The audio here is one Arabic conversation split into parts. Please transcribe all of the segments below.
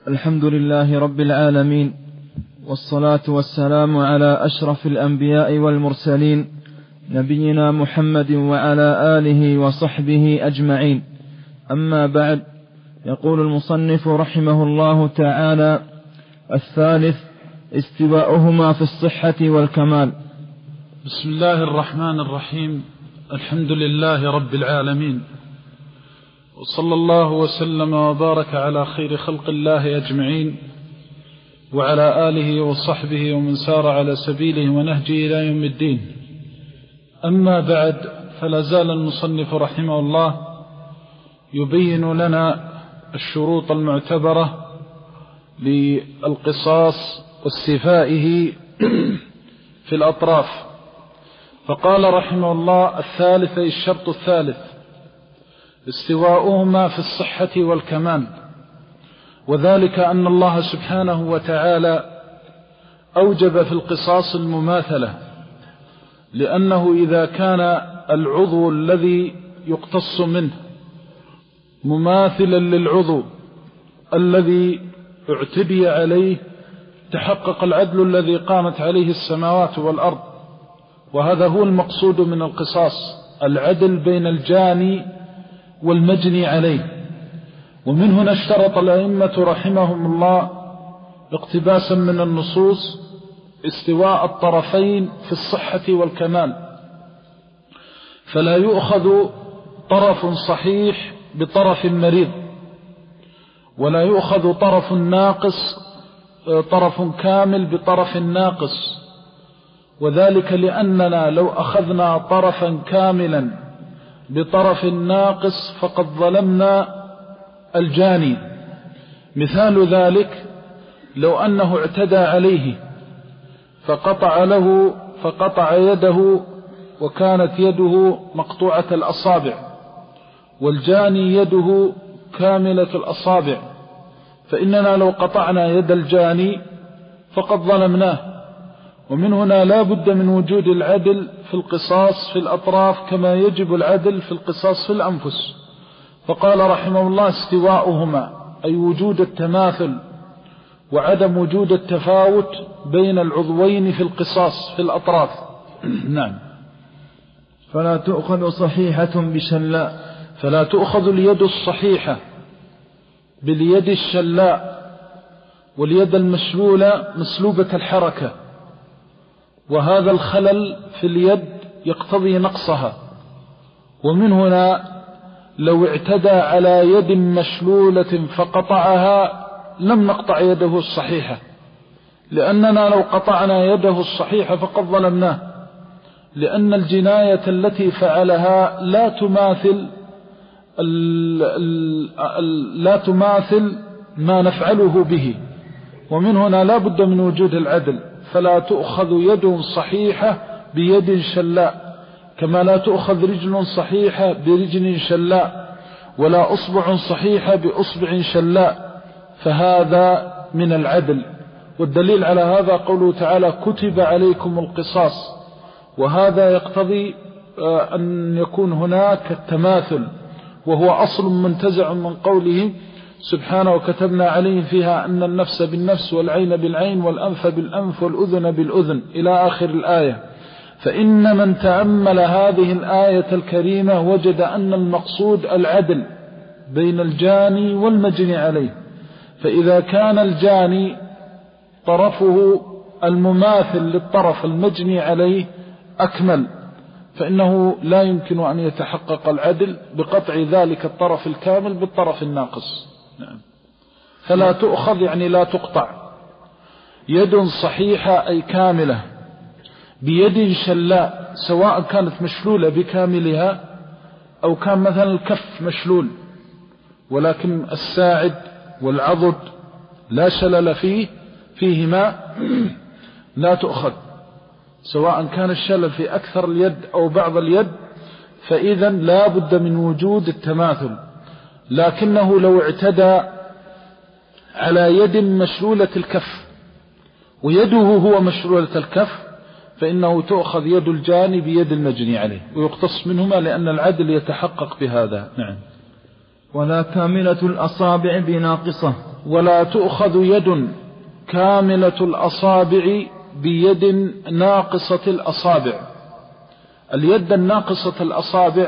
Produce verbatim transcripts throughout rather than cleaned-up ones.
الحمد لله رب العالمين، والصلاة والسلام على أشرف الأنبياء والمرسلين، نبينا محمد وعلى آله وصحبه أجمعين. أما بعد، يقول المصنف رحمه الله تعالى: الثالث استواؤهما في الصحة والكمال. بسم الله الرحمن الرحيم. الحمد لله رب العالمين، وصلى الله وسلم وبارك على خير خلق الله أجمعين، وعلى آله وصحبه ومن سار على سبيله ونهجه إلى يوم الدين. أما بعد، فلا زال المصنف رحمه الله يبين لنا الشروط المعتبرة للقصاص واستيفائه في الأطراف. فقال رحمه الله: الثالث، أي الشرط الثالث، استواؤهما في الصحة والكمال، وذلك أن الله سبحانه وتعالى أوجب في القصاص المماثلة، لأنه إذا كان العضو الذي يقتص منه مماثلا للعضو الذي اعتدي عليه تحقق العدل الذي قامت عليه السماوات والأرض. وهذا هو المقصود من القصاص، العدل بين الجاني والمجني عليه. ومن هنا اشترط الأئمة رحمهم الله اقتباسا من النصوص استواء الطرفين في الصحة والكمال، فلا يؤخذ طرف صحيح بطرف مريض، ولا يؤخذ طرف ناقص طرف كامل بطرف ناقص، وذلك لأننا لو أخذنا طرفا كاملا بطرف ناقص فقد ظلمنا الجاني. مثال ذلك لو أنه اعتدى عليه فقطع له فقطع يده وكانت يده مقطوعة الأصابع، والجاني يده كاملة الأصابع، فإننا لو قطعنا يد الجاني فقد ظلمناه. ومن هنا لا بد من وجود العدل في القصاص في الأطراف كما يجب العدل في القصاص في الأنفس. فقال رحمه الله: استواؤهما، أي وجود التماثل وعدم وجود التفاوت بين العضوين في القصاص في الأطراف. نعم. فلا تؤخذ صحيحة بشلاء، فلا تؤخذ اليد الصحيحة باليد الشلاء، واليد المشلولة مسلوبة الحركة، وهذا الخلل في اليد يقتضي نقصها. ومن هنا لو اعتدى على يد مشلولة فقطعها لم نقطع يده الصحيحة، لأننا لو قطعنا يده الصحيحة فقد ظلمناه، لأن الجناية التي فعلها لا تماثل لا تماثل ما نفعله به. ومن هنا لا بد من وجود العدل، فلا تؤخذ يد صحيحة بيد شلاء، كما لا تؤخذ رجل صحيحة برجل شلاء، ولا أصبع صحيحة بأصبع شلاء، فهذا من العدل. والدليل على هذا قوله تعالى: كتب عليكم القصاص، وهذا يقتضي أن يكون هناك التماثل، وهو أصل منتزع من قوله سبحانه: وكتبنا عليهم فيها أن النفس بالنفس والعين بالعين والأنف بالأنف والأذن بالأذن إلى آخر الآية. فإن من تأمل هذه الآية الكريمة وجد أن المقصود العدل بين الجاني والمجني عليه. فإذا كان الجاني طرفه المماثل للطرف المجني عليه أكمل، فإنه لا يمكن أن يتحقق العدل بقطع ذلك الطرف الكامل بالطرف الناقص. نعم. فلا تؤخذ يعني لا تقطع يد صحيحة أي كاملة بيد شلاء، سواء كانت مشلولة بكاملها أو كان مثلا الكف مشلول ولكن الساعد والعضد لا شلل فيه فيهما لا تؤخذ، سواء كان الشلل في أكثر اليد أو بعض اليد، فإذا لا بد من وجود التماثل. لكنه لو اعتدى على يد مشلولة الكف ويده هو مشلولة الكف فإنه تؤخذ يد الجاني بيد المجني عليه ويقتص منهما، لأن العدل يتحقق بهذا. نعم. ولا كاملة الأصابع بناقصة، ولا تؤخذ يد كاملة الأصابع بيد ناقصة الأصابع. اليد الناقصة الأصابع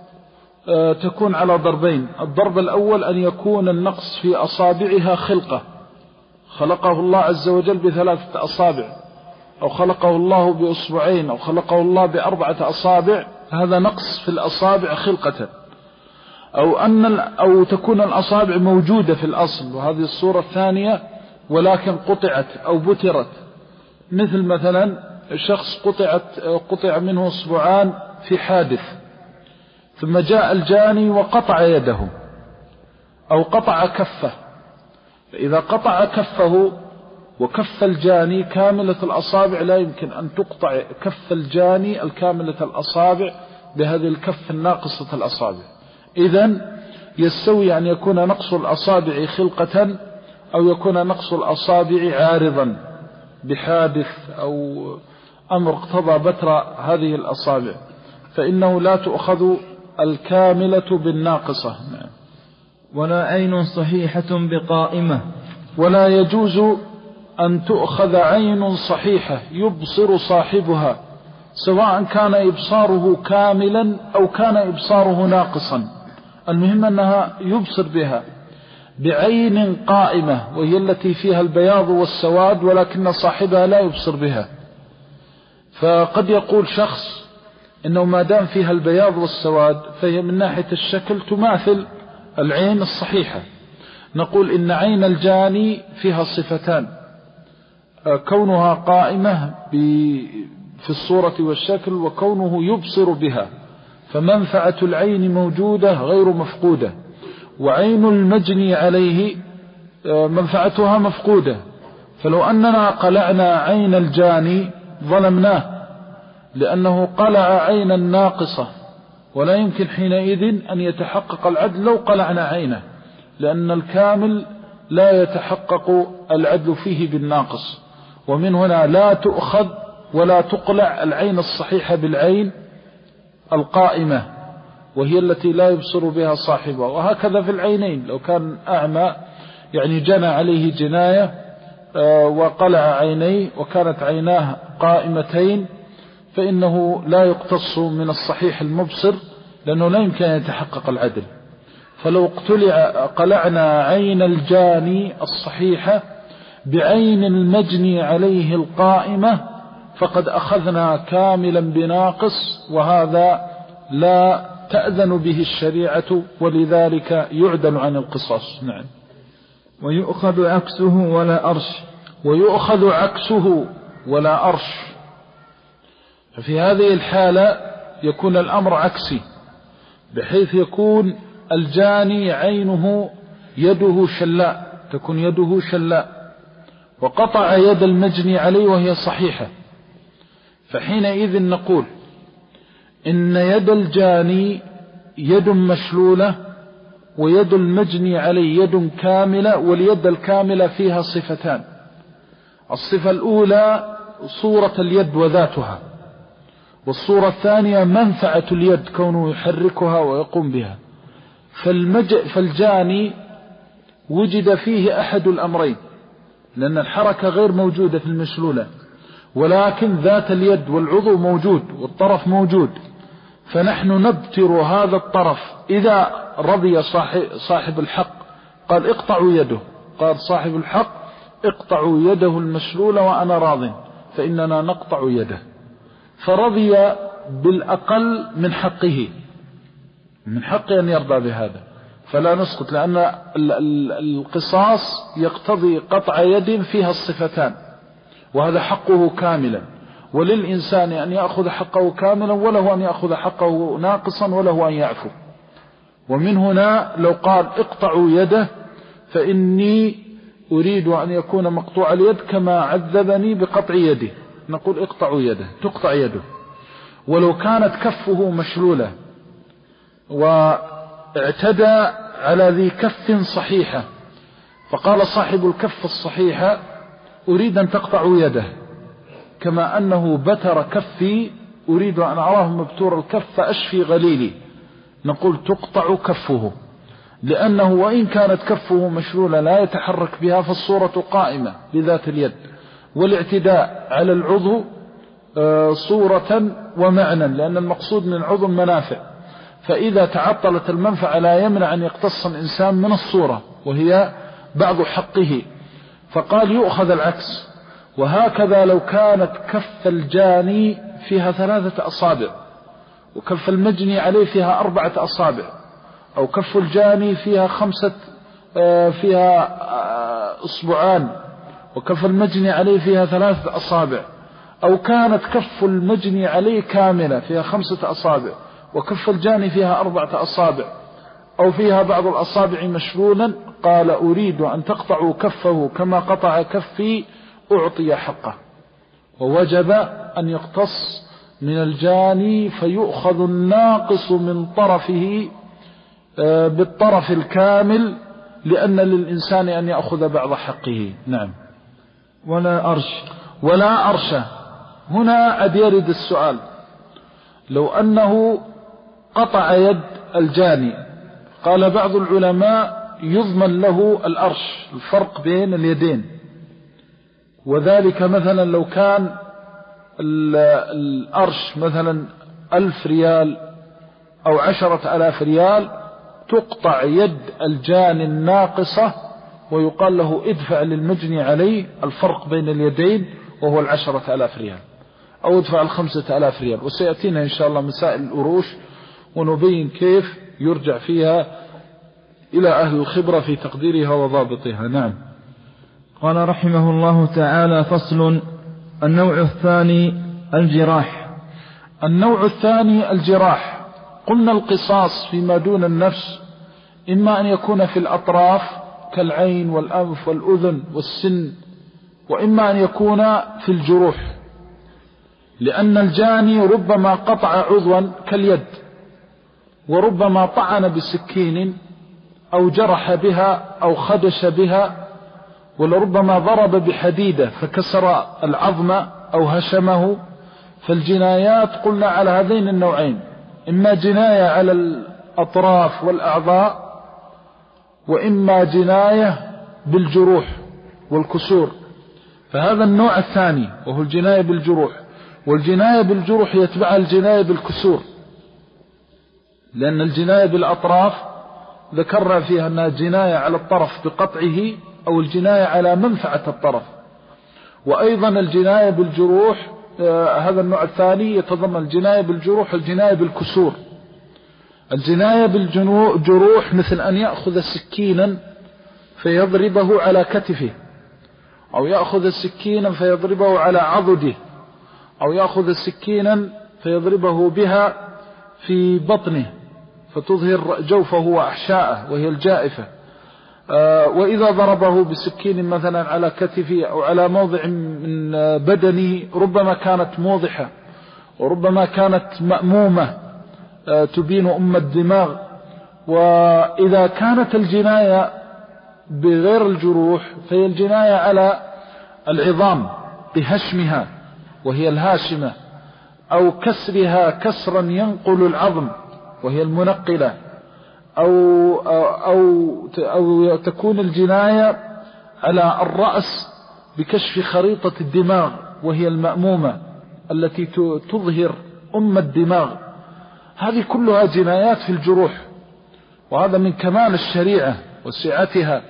تكون على ضربين. الضرب الأول أن يكون النقص في أصابعها خلقة، خلقه الله عز وجل بثلاثة أصابع، أو خلقه الله بأصبعين، أو خلقه الله بأربعة أصابع، هذا نقص في الأصابع خلقة. أو, أن أو تكون الأصابع موجودة في الأصل، وهذه الصورة الثانية، ولكن قطعت أو بترت، مثل مثلا شخص قطعت قطع منه أصبعان في حادث، ثم جاء الجاني وقطع يده أو قطع كفه. فإذا قطع كفه وكف الجاني كاملة الأصابع، لا يمكن أن تقطع كف الجاني الكاملة الأصابع بهذه الكف الناقصة الأصابع. إذن يستوي أن يكون نقص الأصابع خلقة، أو يكون نقص الأصابع عارضا بحادث أو أمر اقتضى بتر هذه الأصابع، فإنه لا تؤخذ الكاملة بالناقصة. ولا عين صحيحة بقائمة. ولا يجوز أن تؤخذ عين صحيحة يبصر صاحبها، سواء كان إبصاره كاملا أو كان إبصاره ناقصا، المهم أنها يبصر بها، بعين قائمة، وهي التي فيها البياض والسواد ولكن صاحبها لا يبصر بها. فقد يقول شخص إنه ما دام فيها البياض والسواد فهي من ناحية الشكل تماثل العين الصحيحة. نقول إن عين الجاني فيها صفتان: كونها قائمة في الصورة والشكل، وكونه يبصر بها، فمنفعة العين موجودة غير مفقودة. وعين المجني عليه منفعتها مفقودة، فلو أننا قلعنا عين الجاني ظلمناه، لأنه قلع عين الناقصة، ولا يمكن حينئذ أن يتحقق العدل لو قلعنا عينه، لأن الكامل لا يتحقق العدل فيه بالناقص. ومن هنا لا تؤخذ ولا تقلع العين الصحيحة بالعين القائمة، وهي التي لا يبصر بها صاحبها. وهكذا في العينين، لو كان أعمى يعني جنى عليه جناية وقلع عينيه وكانت عيناه قائمتين، فإنه لا يقتص من الصحيح المبصر، لأنه لا يمكن أن يتحقق العدل. فلو اقتلع قلعنا عين الجاني الصحيحة بعين المجني عليه القائمة، فقد أخذنا كاملا بناقص، وهذا لا تأذن به الشريعة، ولذلك يعدل عن القصاص. نعم. ويؤخذ عكسه ولا أرش. ويؤخذ عكسه ولا أرش. ففي هذه الحالة يكون الأمر عكسي، بحيث يكون الجاني عينه يده شلاء، تكون يده شلاء، وقطع يد المجني عليه وهي صحيحة، فحينئذ نقول إن يد الجاني يد مشلولة، ويد المجني عليه يد كاملة، واليد الكاملة فيها صفتان: الصفة الأولى صورة اليد وذاتها، والصورة الثانية منفعة اليد كونه يحركها ويقوم بها. فالمج... فالجاني وجد فيه أحد الأمرين، لأن الحركة غير موجودة في المشلولة، ولكن ذات اليد والعضو موجود والطرف موجود، فنحن نبتر هذا الطرف. إذا رضي صاحب الحق قال اقطعوا يده، قال صاحب الحق اقطعوا يده المشلولة وأنا راض، فإننا نقطع يده. فرضي بالأقل من حقه، من حقه أن يرضى بهذا، فلا نسقط، لأن القصاص يقتضي قطع يد فيها الصفتان، وهذا حقه كاملا. وللإنسان أن يأخذ حقه كاملا، وله أن يأخذ حقه ناقصا، وله أن يعفو. ومن هنا لو قال اقطعوا يده فإني أريد أن يكون مقطوع اليد كما عذبني بقطع يده، نقول اقطعوا يده، تقطع يده. ولو كانت كفه مشلولة واعتدى على ذي كف صحيحة، فقال صاحب الكف الصحيحة أريد أن تقطعوا يده، كما أنه بتر كفي أريد أن أراه مبتور الكف فأشفي غليلي، نقول تقطع كفه. لأنه وإن كانت كفه مشلولة لا يتحرك بها فالصورة قائمة بذات اليد. والاعتداء على العضو صورة ومعنى، لأن المقصود من العضو المنافع، فإذا تعطلت المنفعة لا يمنع أن يقتص الإنسان من الصورة وهي بعض حقه. فقال يؤخذ العكس. وهكذا لو كانت كف الجاني فيها ثلاثة أصابع وكف المجني عليه فيها أربعة أصابع، أو كف الجاني فيها خمسة فيها أصبعان وكف المجني عليه فيها ثلاثة أصابع، أو كانت كف المجني عليه كاملة فيها خمسة أصابع وكف الجاني فيها أربعة أصابع، أو فيها بعض الأصابع مشلولا، قال أريد أن تقطعوا كفه كما قطع كفي أعطي حقه. ووجب أن يقتص من الجاني فيؤخذ الناقص من طرفه بالطرف الكامل، لأن للإنسان أن يأخذ بعض حقه. نعم. ولا أرش. ولا أرش. هنا عد يرد السؤال، لو أنه قطع يد الجاني، قال بعض العلماء يضمن له الأرش، الفرق بين اليدين، وذلك مثلا لو كان الأرش مثلا ألف ريال أو عشرة ألاف ريال، تقطع يد الجاني الناقصة ويقال له ادفع للمجني عليه الفرق بين اليدين وهو العشرة ألاف ريال، أو ادفع الخمسة ألاف ريال. وسيأتينا إن شاء الله مسائل الأروش ونبين كيف يرجع فيها إلى أهل الخبرة في تقديرها وضابطها. نعم. قال رحمه الله تعالى: فصل. النوع الثاني الجراح. النوع الثاني الجراح. قلنا القصاص فيما دون النفس إما أن يكون في الأطراف كالعين والأنف والأذن والسن، وإما أن يكون في الجروح، لأن الجاني ربما قطع عضوا كاليد، وربما طعن بسكين أو جرح بها أو خدش بها، ولربما ضرب بحديدة فكسر العظم أو هشمه. فالجنايات قلنا على هذين النوعين، إما جناية على الأطراف والأعضاء، وإما جناية بالجروح والكسور. فهذا النوع الثاني وهو الجناية بالجروح، والجناية بالجروح يتبع الجناية بالكسور، لأن الجناية بالأطراف ذكرنا فيها أنها جناية على الطرف بقطعه أو الجناية على منفعة الطرف. وأيضا الجناية بالجروح آه هذا النوع الثاني يتضمن الجناية بالجروح والجناية بالكسور. الجناية بالجروح مثل أن يأخذ سكينا فيضربه على كتفه، أو يأخذ سكينا فيضربه على عضده، أو يأخذ سكينا فيضربه بها في بطنه فتظهر جوفه وأحشاءه وهي الجائفة. آه وإذا ضربه بسكين مثلا على كتفه أو على موضع من بدنه ربما كانت موضحة وربما كانت مأمومة آه تبين أم الدماغ. وإذا كانت الجناية بغير الجروح فهي الجناية على العظام بهشمها وهي الهاشمة، أو كسرها كسرا ينقل العظم وهي المنقلة، أو, أو, أو تكون الجناية على الرأس بكشف خريطة الدماغ وهي المأمومة التي تظهر أم الدماغ. هذه كلها جنايات في الجروح، وهذا من كمال الشريعة وسعتها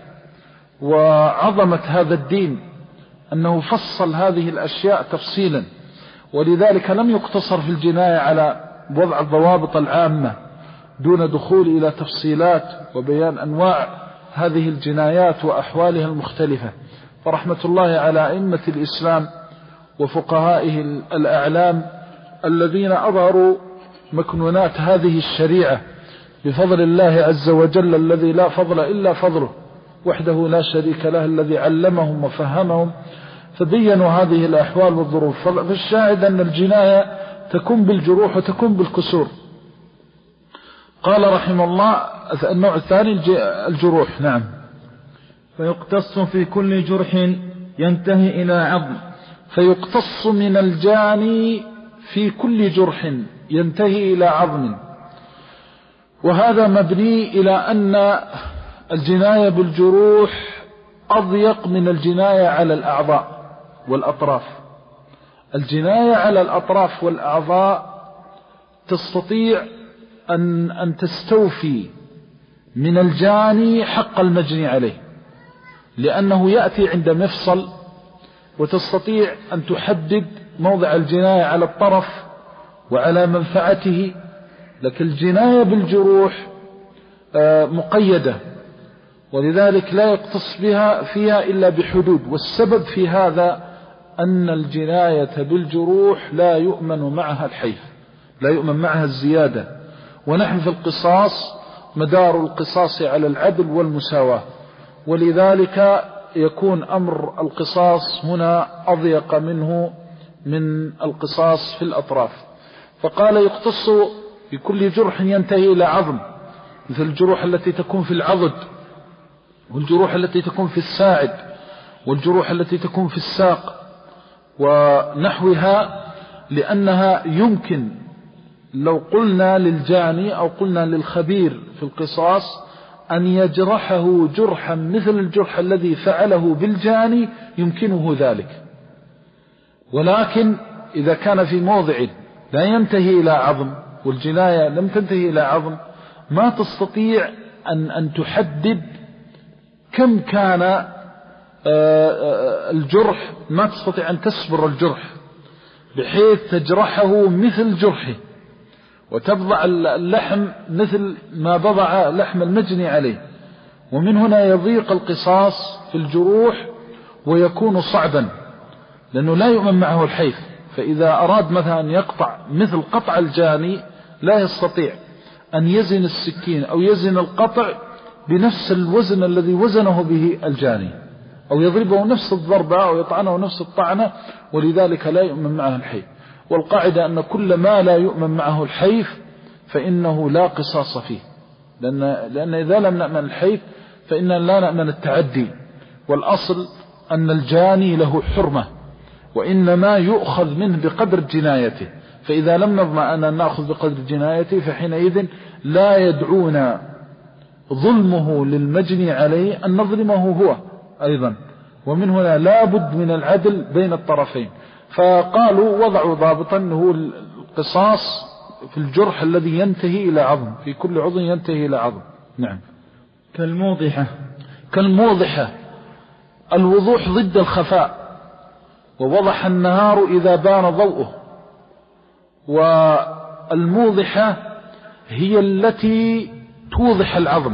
وعظمة هذا الدين أنه فصل هذه الأشياء تفصيلا، ولذلك لم يقتصر في الجناية على وضع الضوابط العامة دون دخول إلى تفصيلات وبيان أنواع هذه الجنايات وأحوالها المختلفة. فرحمة الله على أئمة الإسلام وفقهائه الأعلام الذين أظهروا مكنونات هذه الشريعة بفضل الله عز وجل الذي لا فضل إلا فضله وحده لا شريك له، الذي علمهم وفهمهم فبينوا هذه الأحوال والظروف. فالشاهد أن الجناية تكون بالجروح وتكون بالكسور. قال رحمه الله النوع الثاني الجروح. نعم. فيقتص في كل جرح ينتهي إلى عظم. فيقتص من الجاني في كل جرح ينتهي إلى عظم. وهذا مبني إلى أن الجناية بالجروح أضيق من الجناية على الأعضاء والأطراف. الجناية على الأطراف والأعضاء تستطيع أن, أن تستوفي من الجاني حق المجني عليه، لأنه يأتي عند مفصل وتستطيع أن تحدد موضع الجناية على الطرف وعلى منفعته. لكن الجناية بالجروح مقيدة، ولذلك لا يقتص بها فيها إلا بحدود. والسبب في هذا أن الجناية بالجروح لا يؤمن معها الحيف، لا يؤمن معها الزيادة. ونحن في القصاص مدار القصاص على العدل والمساواة، ولذلك يكون أمر القصاص هنا أضيق منه من القصاص في الأطراف. فقال يقتص بكل جرح ينتهي إلى عظم، مثل الجروح التي تكون في العضد، والجروح التي تكون في الساعد، والجروح التي تكون في الساق ونحوها، لأنها يمكن لو قلنا للجاني أو قلنا للخبير في القصاص أن يجرحه جرحا مثل الجرح الذي فعله بالجاني يمكنه ذلك. ولكن إذا كان في موضع لا ينتهي إلى عظم والجناية لم تنتهي إلى عظم، ما تستطيع أن, أن تحدد كم كان الجرح، ما تستطيع أن تسبر الجرح بحيث تجرحه مثل جرحه وتبضع اللحم مثل ما بضع لحم المجني عليه. ومن هنا يضيق القصاص في الجروح ويكون صعبا، لأنه لا يؤمن معه الحيف. فإذا أراد مثلا أن يقطع مثل قطع الجاني لا يستطيع أن يزن السكين أو يزن القطع بنفس الوزن الذي وزنه به الجاني، أو يضربه نفس الضربة أو يطعنه نفس الطعنة، ولذلك لا يؤمن معه الحيف. والقاعدة أن كل ما لا يؤمن معه الحيف فإنه لا قصاص فيه، لأن, لأن إذا لم نأمن الحيف فإننا لا نأمن التعدي. والأصل أن الجاني له حرمة، وإنما يؤخذ منه بقدر جنايته. فإذا لم نضمن أن نأخذ بقدر جنايته فحينئذ لا يدعونا ظلمه للمجني عليه أن نظلمه هو أيضا. ومن هنا لا بد من العدل بين الطرفين. فقالوا وضعوا ضابطا أنه القصاص في الجرح الذي ينتهي إلى عظم، في كل عضو ينتهي إلى عظم. نعم. كالموضحة. كالموضحة، الوضوح ضد الخفاء، ووضح النهار إذا بان ضوءه. والموضحة هي التي توضح العظم،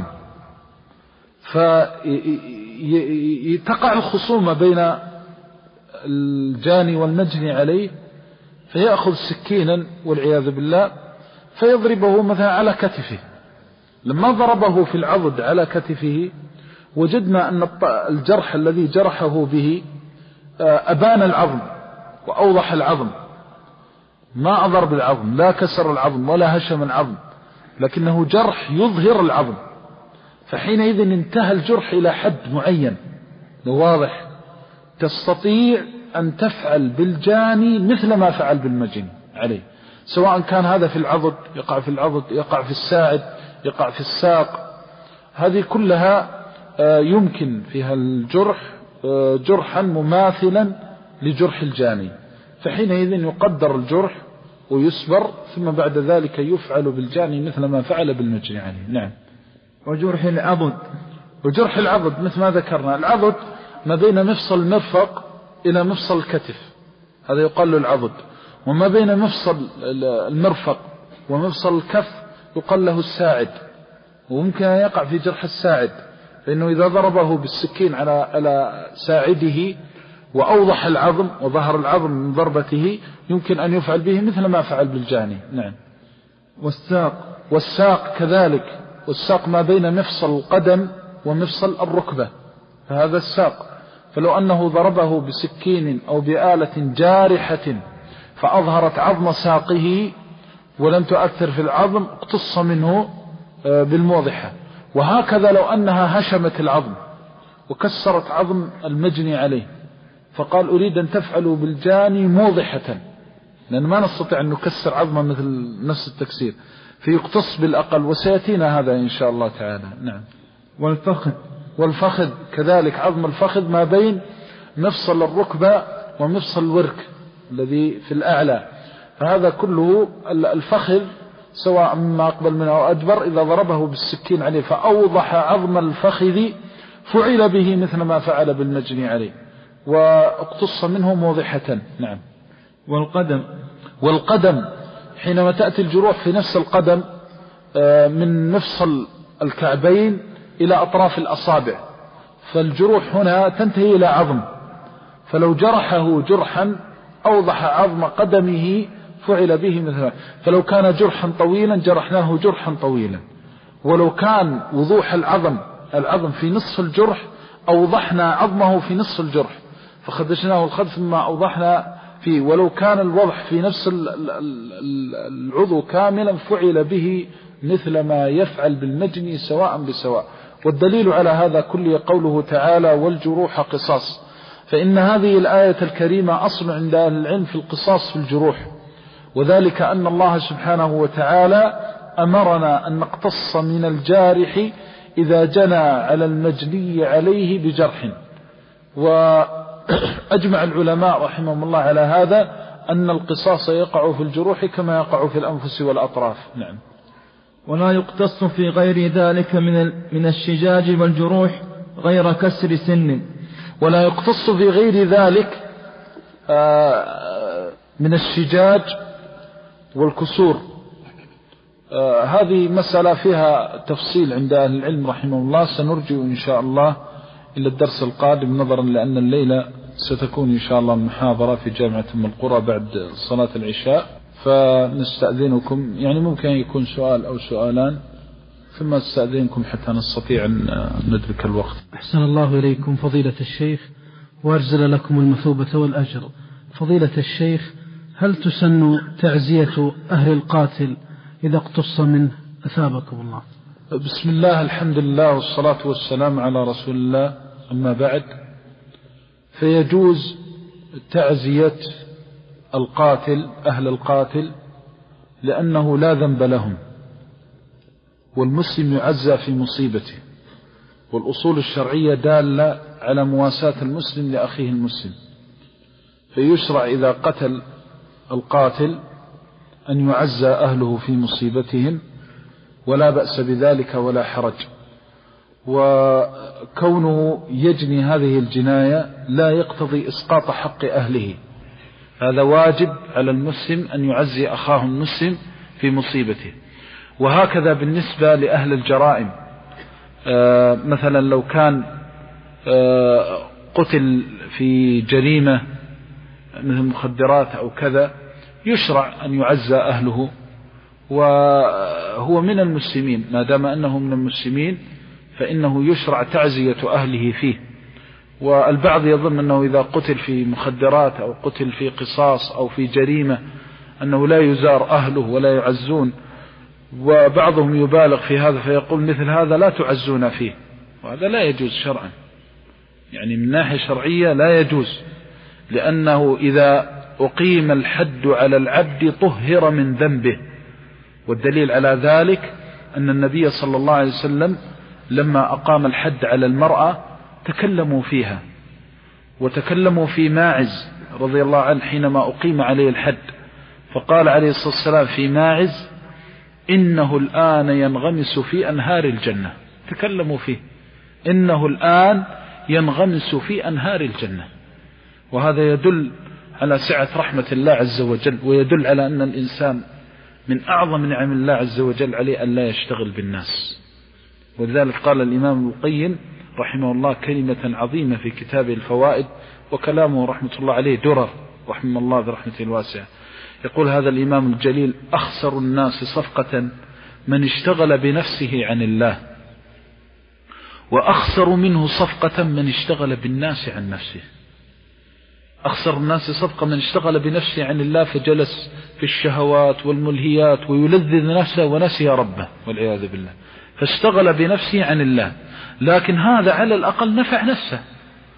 فتقع الخصومة بين الجاني والمجني عليه، فيأخذ سكينا والعياذ بالله فيضربه مثلا على كتفه. لما ضربه في العضد على كتفه وجدنا أن الجرح الذي جرحه به أبان العظم وأوضح العظم، ما أضرب العظم، لا كسر العظم ولا هشم العظم، لكنه جرح يظهر العظم. فحينئذ انتهى الجرح إلى حد معين واضح، تستطيع أن تفعل بالجاني مثل ما فعل بالمجني عليه، سواء كان هذا في العضد يقع في العضد، يقع في الساعد، يقع في الساق. هذه كلها يمكن فيها الجرح جرحا مماثلا لجرح الجاني. فحينئذ يقدر الجرح ويسبر، ثم بعد ذلك يفعل بالجاني مثل ما فعل بالمجني عليه. نعم. وجرح العضد. وجرح العضد مثل ما ذكرنا، العضد ما بين مفصل المرفق إلى مفصل الكتف، هذا يقال له العضد. وما بين مفصل المرفق ومفصل الكف يقال له الساعد. وممكن أن يقع في جرح الساعد، فإنه إذا ضربه بالسكين على على ساعده وأوضح العظم وظهر العظم من ضربته يمكن أن يفعل به مثل ما فعل بالجاني. نعم. والساق. والساق كذلك، والساق ما بين مفصل القدم ومفصل الركبة، فهذا الساق. فلو أنه ضربه بسكين أو بآلة جارحة فأظهرت عظم ساقه ولم تؤثر في العظم اقتص منه بالموضحة. وهكذا لو أنها هشمت العظم وكسرت عظم المجني عليه، فقال أريد أن تفعلوا بالجاني موضحة، لأن ما نستطيع أن نكسر عظمه مثل نفس التكسير، فيقتص بالأقل، وسيأتينا هذا إن شاء الله تعالى. نعم. والفخذ والفخذ كذلك، عظم الفخذ ما بين مفصل الركبة ومفصل الورك الذي في الأعلى، فهذا كله الفخذ سواء مما أقبل منه أو أدبر إذا ضربه بالسكين عليه فأوضح عظم الفخذ فعل به مثل ما فعل بالمجني عليه واقتص منه موضحة. نعم. والقدم والقدم حينما تأتي الجروح في نفس القدم من مفصل الكعبين إلى أطراف الأصابع، فالجروح هنا تنتهي إلى عظم، فلو جرحه جرحا أوضح عظم قدمه فعل به مثلا، فلو كان جرحا طويلا جرحناه جرحا طويلا، ولو كان وضوح العظم العظم في نصف الجرح أوضحنا عظمه في نصف الجرح فخدشناه الخد ثم أوضحنا فيه، ولو كان الوضح في نفس العضو كاملا فعل به مثل ما يفعل بالمجني سواء بسواء. والدليل على هذا كله قوله تعالى والجروح قصاص، فإن هذه الآية الكريمة أصل عند أهل العلم في القصاص في الجروح، وذلك أن الله سبحانه وتعالى أمرنا أن نقتص من الجارح إذا جنى على المجني عليه بجرح. وأجمع العلماء رحمهم الله على هذا أن القصاص يقع في الجروح كما يقع في الأنفس والأطراف. نعم. ولا يقتص في غير ذلك من من الشجاج والجروح غير كسر سن. ولا يقتص في غير ذلك من الشجاج والكسور. هذه مسألة فيها تفصيل عند أهل العلم رحمه الله، سنرجع إن شاء الله إلى الدرس القادم نظرا لأن الليلة ستكون إن شاء الله محاضرة في جامعة أم القرى بعد صلاة العشاء، فنستأذنكم يعني ممكن يكون سؤال أو سؤالان ثم نستأذنكم حتى نستطيع أن ندرك الوقت. أحسن الله إليكم فضيلة الشيخ وأرزل لكم المثوبة والأجر. فضيلة الشيخ، هل تسن تعزية أهل القاتل إذا اقتص منه أثابكم الله؟ بسم الله، الحمد لله والصلاة والسلام على رسول الله، أما بعد، فيجوز تعزية القاتل أهل القاتل لأنه لا ذنب لهم، والمسلم يعزى في مصيبته، والأصول الشرعية دالة على مواساة المسلم لأخيه المسلم، فيشرع إذا قتل القاتل أن يعزى أهله في مصيبتهم ولا بأس بذلك ولا حرج. وكونه يجني هذه الجناية لا يقتضي إسقاط حق أهله، هذا واجب على المسلم أن يعزي أخاه المسلم في مصيبته. وهكذا بالنسبة لأهل الجرائم، آه مثلا لو كان آه قتل في جريمة مثل مخدرات أو كذا يشرع أن يعزى أهله، وهو من المسلمين، ما دام أنه من المسلمين فإنه يشرع تعزية أهله فيه. والبعض يظن أنه إذا قتل في مخدرات أو قتل في قصاص أو في جريمة أنه لا يزار أهله ولا يعزون، وبعضهم يبالغ في هذا فيقول مثل هذا لا تعزون فيه، وهذا لا يجوز شرعا، يعني من ناحية شرعية لا يجوز، لأنه إذا أقيم الحد على العبد طهر من ذنبه. والدليل على ذلك أن النبي صلى الله عليه وسلم لما أقام الحد على المرأة تكلموا فيها، وتكلموا في ماعز رضي الله عنه حينما أقيم عليه الحد، فقال عليه الصلاة والسلام في ماعز إنه الآن ينغمس في أنهار الجنة، تكلموا فيه إنه الآن ينغمس في أنهار الجنة. وهذا يدل على سعة رحمة الله عز وجل، ويدل على أن الإنسان من أعظم نعم الله عز وجل عليه أن لا يشتغل بالناس. ولذلك قال الإمام ابن القيم رحمه الله كلمة عظيمة في كتابه الفوائد، وكلامه رحمة الله عليه درر رحمه الله برحمته الواسعة. يقول هذا الإمام الجليل أخسر الناس صفقة من اشتغل بنفسه عن الله، وأخسر منه صفقة من اشتغل بالناس عن نفسه. أخسر الناس صفقة من اشتغل بنفسه عن الله فجلس في الشهوات والملهيات ويلذذ نفسه ونسي ربه والعياذ بالله، فاشتغل بنفسه عن الله، لكن هذا على الأقل نفع نفسه،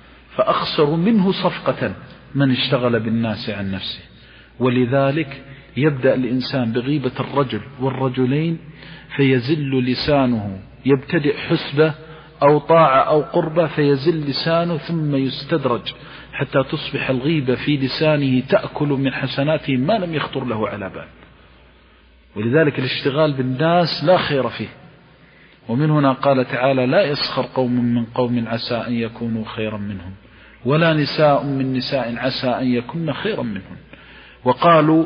فأخسر منه صفقة من اشتغل بالناس عن نفسه. ولذلك يبدأ الإنسان بغيبة الرجل والرجلين فيزل لسانه، يبتدئ حسبة أو طاعة أو قربة فيزل لسانه ثم يستدرج حتى تصبح الغيبة في لسانه تأكل من حسناته ما لم يخطر له على بال. ولذلك الاشتغال بالناس لا خير فيه. ومن هنا قال تعالى: لا يسخر قوم من قوم عسى أن يكونوا خيرا منهم ولا نساء من نساء عسى أن يكون خيرا منهم. وقالوا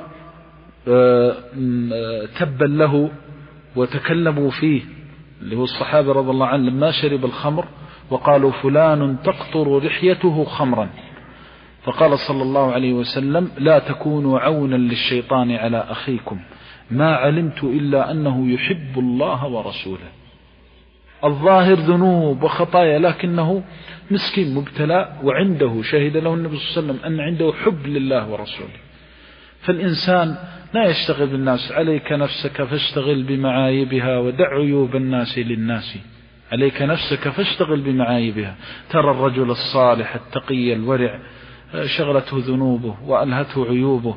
تبا له وتكلموا فيه اللي هو الصحابة رضي الله عنهم لما شرب الخمر، وقالوا فلان تقطر لحيته خمرا. فقال صلى الله عليه وسلم: لا تكونوا عونا للشيطان على أخيكم، ما علمت إلا أنه يحب الله ورسوله. الظاهر ذنوب وخطايا لكنه مسكين مبتلى، وعنده شهد له النبي صلى الله عليه وسلم أن عنده حب لله ورسوله. فالإنسان لا يشتغل بالناس، عليك نفسك فاشتغل بمعايبها ودع عيوب الناس للناس. عليك نفسك فاشتغل بمعايبها. ترى الرجل الصالح التقي الورع شغلته ذنوبه وألهته عيوبه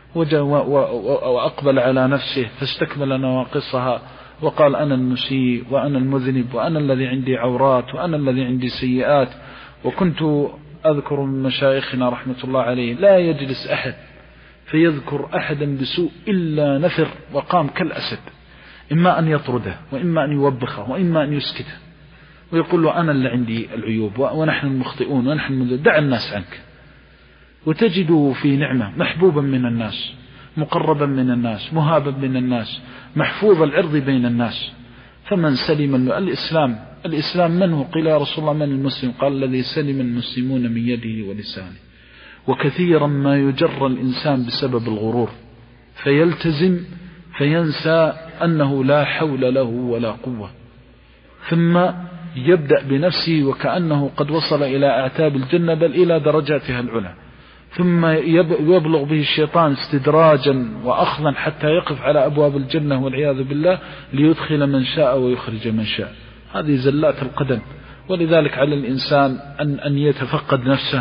وأقبل على نفسه فاستكمل نواقصها وقال: أنا المسيء وأنا المذنب وأنا الذي عندي عورات وأنا الذي عندي سيئات. وكنت أذكر من مشايخنا رحمة الله عليه لا يجلس أحد فيذكر أحدا بسوء إلا نفر وقام كالأسد، إما أن يطرده وإما أن يوبخه وإما أن يسكته ويقول له: أنا اللي عندي العيوب ونحن المخطئون ونحن دع الناس عنك. وتجده في نعمة، محبوبا من الناس، مقربا من الناس، مهابا من الناس، محفوظ العرض بين الناس. فمن سلم الإسلام الإسلام من هو؟ قيل يا رسول الله من المسلم؟ قال: الذي سلم المسلمون من يده ولسانه. وكثيرا ما يجر الإنسان بسبب الغرور فيلتزم فينسى أنه لا حول له ولا قوة، ثم يبدأ بنفسه وكأنه قد وصل إلى أعتاب الجنة بل إلى درجاتها العلى، ثم يبلغ به الشيطان استدراجا وأخذا حتى يقف على أبواب الجنة والعياذ بالله ليدخل من شاء ويخرج من شاء. هذه زلات القدم. ولذلك على الإنسان أن, أن يتفقد نفسه،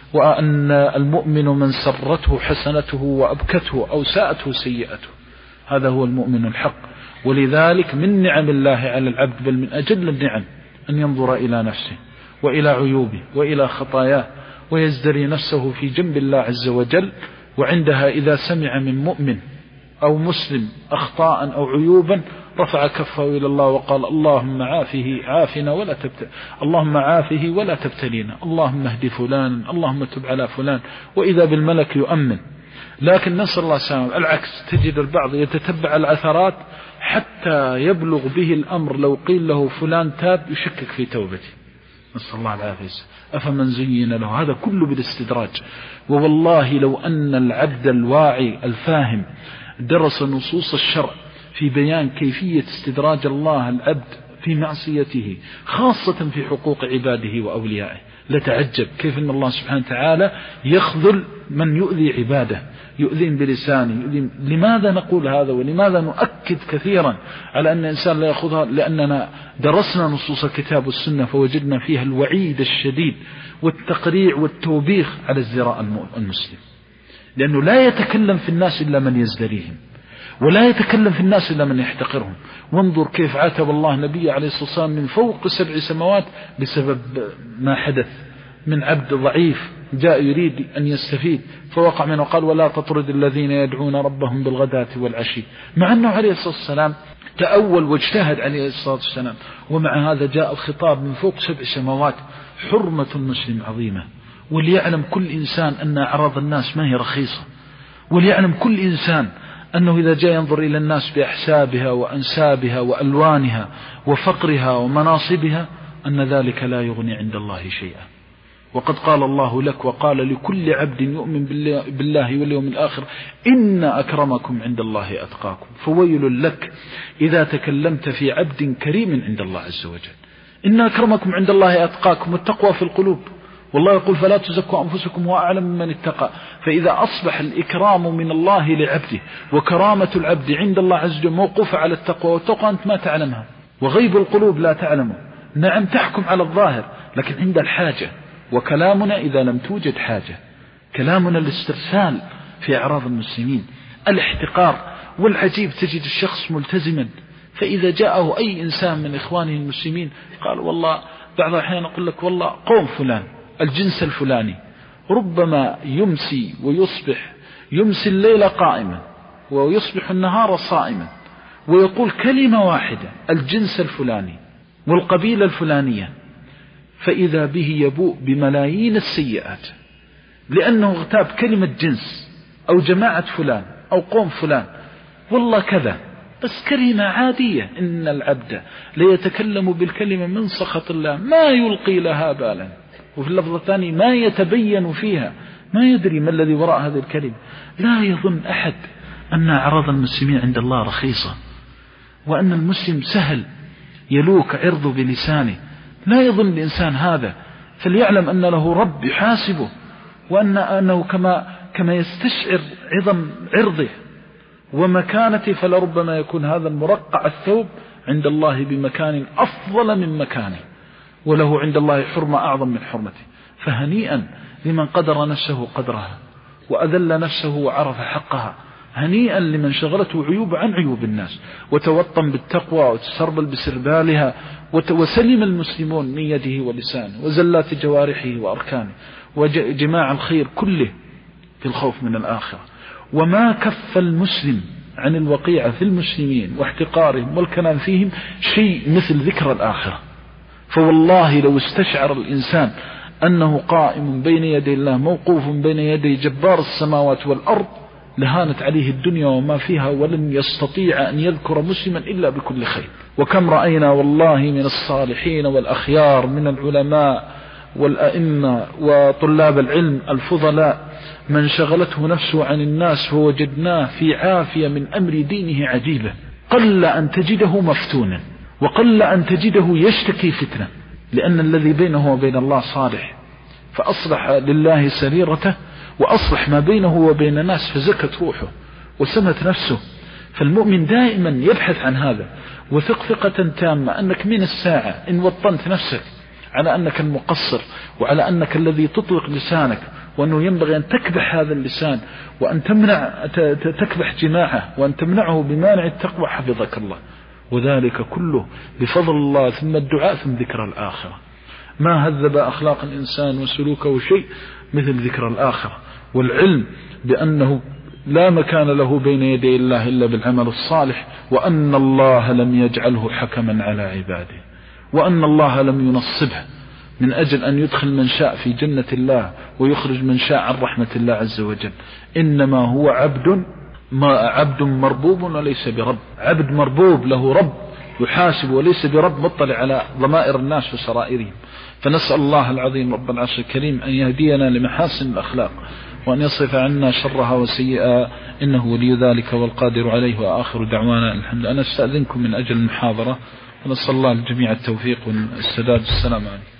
وأن المؤمن من سرته حسنته وأبكته أو ساءته سيئته، هذا هو المؤمن الحق. ولذلك من نعم الله على العبد بل من أجل النعم أن ينظر إلى نفسه وإلى عيوبه وإلى خطاياه ويزدري نفسه في جنب الله عز وجل. وعندها إذا سمع من مؤمن أو مسلم أخطاء أو عيوبا رفع كفه إلى الله وقال: اللهم عافه عافنا ولا تبتل اللهم عافه ولا تبتلينا، اللهم اهد فلان، اللهم تب على فلان. وإذا بالملك يؤمن. لكن نسأل الله السلامة العكس، تجد البعض يتتبع العثرات حتى يبلغ به الأمر لو قيل له فلان تاب يشكك في توبته، نسأل الله العافية. أفمن زين له، هذا كله بالاستدراج. ووالله لو أن العبد الواعي الفاهم درس نصوص الشرع في بيان كيفية استدراج الله العبد في معصيته خاصة في حقوق عباده وأوليائه لتعجب كيف أن الله سبحانه وتعالى يخذل من يؤذي عباده، يؤذين بلسانه يؤذين. لماذا نقول هذا ولماذا نؤكد كثيرا على أن الإنسان لا يأخذها؟ لأننا درسنا نصوص الكتاب والسنة فوجدنا فيها الوعيد الشديد والتقريع والتوبيخ على الزراء المسلم، لأنه لا يتكلم في الناس إلا من يزدريهم، ولا يتكلم في الناس إلا من يحتقرهم. وانظر كيف عاتب الله نبي عليه الصلاة والسلام من فوق سبع سماوات بسبب ما حدث من عبد ضعيف جاء يريد أن يستفيد فوقع منه وقال: ولا تطرد الذين يدعون ربهم بالغداة والعشي، مع أنه عليه الصلاة والسلام تأول واجتهد عليه الصلاة والسلام، ومع هذا جاء الخطاب من فوق سبع سماوات. حرمة المسلم عظيمة، وليعلم كل إنسان أن أعراض الناس ما هي رخيصة، وليعلم كل إنسان أنه إذا جاء ينظر إلى الناس بأحسابها وأنسابها وألوانها وفقرها ومناصبها أن ذلك لا يغني عند الله شيئا. وقد قال الله لك وقال لكل عبد يؤمن بالله واليوم الآخر: إن أكرمكم عند الله أتقاكم. فويل لك إذا تكلمت في عبد كريم عند الله عز وجل. إن أكرمكم عند الله أتقاكم، والتقوى في القلوب. والله يقول: فلا تزكوا أنفسكم هو أعلم من اتقى. فإذا أصبح الإكرام من الله لعبده وكرامة العبد عند الله عز وجل موقوفة على التقوى، والتقوى أنت ما تعلمها وغيب القلوب لا تعلمه. نعم تحكم على الظاهر لكن عند الحاجة. وكلامنا إذا لم توجد حاجة، كلامنا الاسترسال في أعراض المسلمين، الاحتقار. والعجيب تجد الشخص ملتزما، فإذا جاءه أي إنسان من إخوانه المسلمين قال والله بعض الأحيان يقول لك والله قوم فلان الجنس الفلاني ربما يمسي ويصبح يمسي الليل قائما ويصبح النهار صائما، ويقول كلمة واحدة الجنس الفلاني والقبيلة الفلانية، فإذا به يبوء بملايين السيئات لأنه اغتاب كلمة جنس أو جماعة فلان أو قوم فلان. والله كذا بس كلمة عادية، إن العبد ليتكلم بالكلمة من سخط الله ما يلقي لها بالا، وفي اللفظ الثاني ما يتبين فيها، ما يدري ما الذي وراء هذه الكلمة. لا يظن أحد أن أعراض المسلمين عند الله رخيصة، وأن المسلم سهل يلوك عرضه بلسانه. لا يظن الإنسان هذا، فليعلم أن له رب يحاسبه، وأن أنه كما كما يستشعر عظم عرضه ومكانته، فلربما يكون هذا المرقع الثوب عند الله بمكان أفضل من مكانه، وله عند الله حرمة أعظم من حرمته. فهنيئا لمن قدر نفسه قدرها وأذل نفسه وعرف حقها، هنيئا لمن شغلته عيوب عن عيوب الناس وتوطن بالتقوى وتسربل بسربالها، وسلم المسلمون من يده ولسانه وزلات جوارحه وأركانه وجماع الخير كله في الخوف من الآخرة. وما كف المسلم عن الوقيعة في المسلمين واحتقارهم والكلام فيهم شيء مثل ذكر الآخرة. فوالله لو استشعر الإنسان أنه قائم بين يدي الله موقوف بين يدي جبار السماوات والأرض لهانت عليه الدنيا وما فيها، ولن يستطيع أن يذكر مسلما إلا بكل خير. وكم رأينا والله من الصالحين والأخيار من العلماء والأئمة وطلاب العلم الفضلاء من شغلته نفسه عن الناس فوجدناه في عافية من أمر دينه عجيبة. قل أن تجده مفتونا، وقل أن تجده يشتكي فتنة، لأن الذي بينه وبين الله صالح، فأصلح لله سريرته وأصلح ما بينه وبين الناس فزكت روحه وسمت نفسه. فالمؤمن دائما يبحث عن هذا، وثق ثقة تامة أنك من الساعة إن وطنت نفسك على أنك المقصر وعلى أنك الذي تطلق لسانك، وأنه ينبغي أن تكبح هذا اللسان وأن تمنع تكبح جماعه وأن تمنعه بمانع التقوى، حفظك الله. وذلك كله بفضل الله، ثم الدعاء ثم ذكر الآخرة. ما هذب أخلاق الإنسان وسلوكه شيء مثل ذكر الآخرة، والعلم بأنه لا مكان له بين يدي الله إلا بالعمل الصالح، وأن الله لم يجعله حكما على عباده، وأن الله لم ينصبه من أجل أن يدخل من شاء في جنة الله ويخرج من شاء عن رحمة الله عز وجل. إنما هو عبد ما عبد مربوب وليس برب، عبد مربوب له رب يحاسب وليس برب مطلع على ضمائر الناس وسرائرهم. فنسأل الله العظيم رب العرش الكريم أن يهدينا لمحاسن الأخلاق وأن يصرف عنا شرها وسيئها، إنه ولي ذلك والقادر عليه. وآخر دعوانا الحمد لله. أنا استأذنكم من أجل المحاضرة، ونسأل الله الجميع التوفيق والسداد. السلام عليكم.